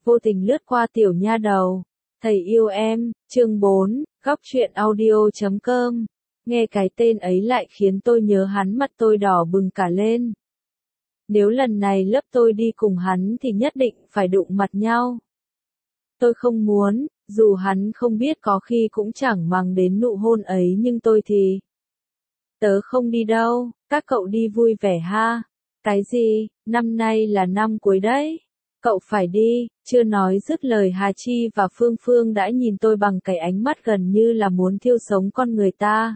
vô tình lướt qua tiểu nha đầu. Thầy yêu em, chương 4, góc truyện audio.com. Nghe cái tên ấy lại khiến tôi nhớ hắn, mặt tôi đỏ bừng cả lên. Nếu lần này lớp tôi đi cùng hắn thì nhất định phải đụng mặt nhau. Tôi không muốn, dù hắn không biết có khi cũng chẳng màng đến nụ hôn ấy, nhưng tôi thì... Tớ không đi đâu, các cậu đi vui vẻ ha. Cái gì, năm nay là năm cuối đấy. Cậu phải đi, chưa nói dứt lời Hà Chi và Phương Phương đã nhìn tôi bằng cái ánh mắt gần như là muốn thiêu sống con người ta.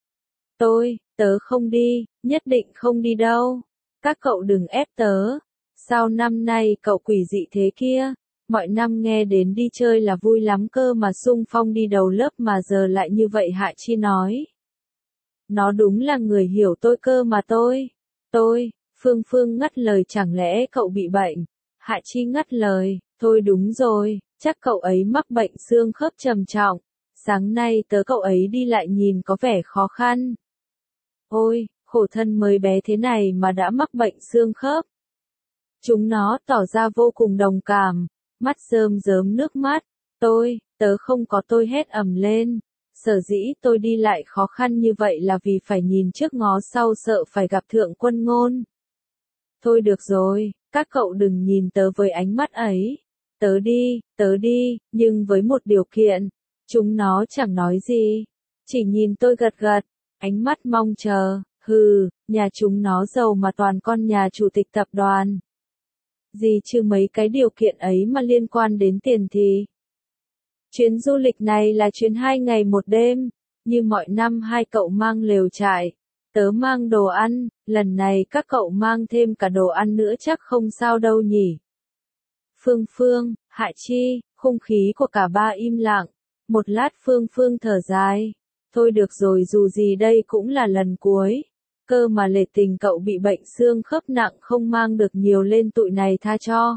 Tớ không đi, nhất định không đi đâu. Các cậu đừng ép tớ. Sao năm nay cậu quỷ dị thế kia? Mọi năm nghe đến đi chơi là vui lắm cơ mà xung phong đi đầu lớp mà giờ lại như vậy, Hạ Chi nói. Nó đúng là người hiểu tôi cơ mà Phương Phương ngắt lời, chẳng lẽ cậu bị bệnh? Hạ Chi ngắt lời, thôi đúng rồi, chắc cậu ấy mắc bệnh xương khớp trầm trọng. Sáng nay tớ cậu ấy đi lại nhìn có vẻ khó khăn. Ôi, khổ thân mới bé thế này mà đã mắc bệnh xương khớp. Chúng nó tỏ ra vô cùng đồng cảm, mắt rơm rớm nước mắt. Tớ không có, tôi hét ầm lên. Sở dĩ tôi đi lại khó khăn như vậy là vì phải nhìn trước ngó sau, sợ phải gặp Thượng Quân Ngôn. Thôi được rồi, các cậu đừng nhìn tớ với ánh mắt ấy. Tớ đi, nhưng với một điều kiện. Chúng nó chẳng nói gì, chỉ nhìn tôi gật gật, ánh mắt mong chờ. Nhà chúng nó giàu mà toàn con nhà chủ tịch tập đoàn. Gì chứ mấy cái điều kiện ấy mà liên quan đến tiền thì. Chuyến du lịch này là chuyến 2 ngày 1 đêm, như mọi năm hai cậu mang lều trại, tớ mang đồ ăn, lần này các cậu mang thêm cả đồ ăn nữa chắc không sao đâu nhỉ. Phương Phương, Hạ Chi, không khí của cả ba im lặng, một lát Phương Phương thở dài. Thôi được rồi, dù gì đây cũng là lần cuối, cơ mà Lệ Tình cậu bị bệnh xương khớp nặng không mang được nhiều lên tụi này tha cho.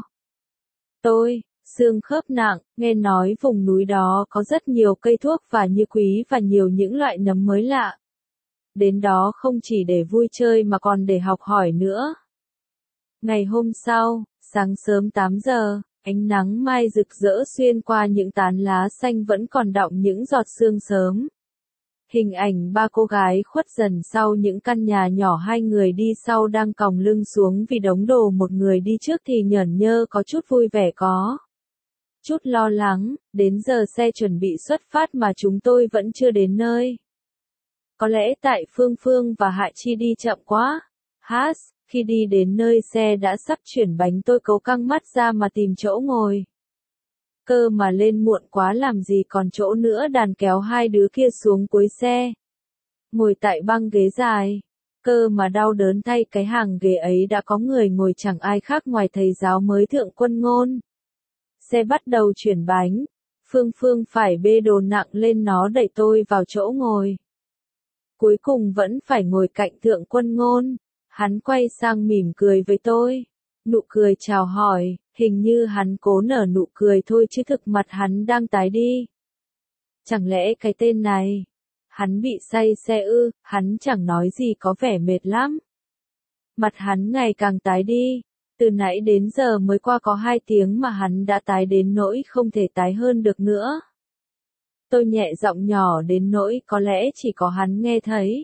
Xương khớp nặng, nghe nói vùng núi đó có rất nhiều cây thuốc và như quý và nhiều những loại nấm mới lạ. Đến đó không chỉ để vui chơi mà còn để học hỏi nữa. Ngày hôm sau, sáng sớm 8 giờ, ánh nắng mai rực rỡ xuyên qua những tán lá xanh vẫn còn đọng những giọt sương sớm. Hình ảnh ba cô gái khuất dần sau những căn nhà nhỏ, hai người đi sau đang còng lưng xuống vì đống đồ, một người đi trước thì nhởn nhơ, có chút vui vẻ, có chút lo lắng. Đến giờ xe chuẩn bị xuất phát mà chúng tôi vẫn chưa đến nơi. Có lẽ tại Phương Phương và Hạ Chi đi chậm quá. Khi đi đến nơi xe đã sắp chuyển bánh, tôi cố căng mắt ra mà tìm chỗ ngồi. Cơ mà lên muộn quá làm gì còn chỗ nữa, đàn kéo hai đứa kia xuống cuối xe. Ngồi tại băng ghế dài. Cơ mà đau đớn thay, cái hàng ghế ấy đã có người ngồi, chẳng ai khác ngoài thầy giáo mới Thượng Quân Ngôn. Xe bắt đầu chuyển bánh. Phương Phương phải bê đồ nặng lên nó đẩy tôi vào chỗ ngồi. Cuối cùng vẫn phải ngồi cạnh Thượng Quân Ngôn. Hắn quay sang mỉm cười với tôi. Nụ cười chào hỏi, hình như hắn cố nở nụ cười thôi chứ thực mặt hắn đang tái đi. Chẳng lẽ cái tên này, hắn bị say xe ư? Hắn chẳng nói gì, có vẻ mệt lắm. Mặt hắn ngày càng tái đi. Từ nãy đến giờ mới qua có 2 tiếng mà hắn đã tái đến nỗi không thể tái hơn được nữa. Tôi nhẹ giọng nhỏ đến nỗi có lẽ chỉ có hắn nghe thấy.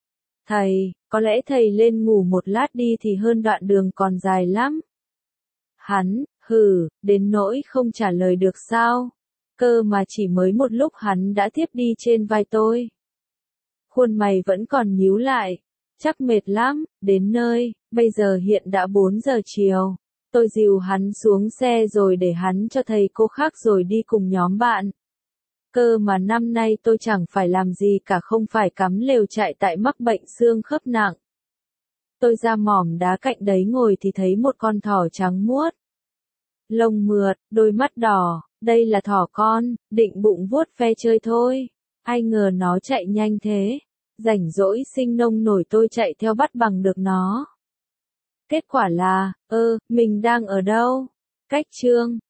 Có lẽ thầy lên ngủ một lát đi thì hơn, đoạn đường còn dài lắm. Hắn, đến nỗi không trả lời được sao? Cơ mà chỉ mới một lúc hắn đã tiếp đi trên vai tôi. Khuôn mày vẫn còn nhíu lại. Chắc mệt lắm. Đến nơi, bây giờ hiện đã 4 giờ chiều. Tôi dìu hắn xuống xe rồi để hắn cho thầy cô khác rồi đi cùng nhóm bạn. Cơ mà năm nay tôi chẳng phải làm gì cả, không phải cắm lều trại tại mắc bệnh xương khớp nặng. Tôi ra mỏm đá cạnh đấy ngồi thì thấy một con thỏ trắng muốt. Lông mượt, đôi mắt đỏ, đây là thỏ con, định bụng vuốt ve chơi thôi. Ai ngờ nó chạy nhanh thế. Rảnh rỗi sinh nông nổi tôi chạy theo bắt bằng được nó. Kết quả là, mình đang ở đâu? Cách chương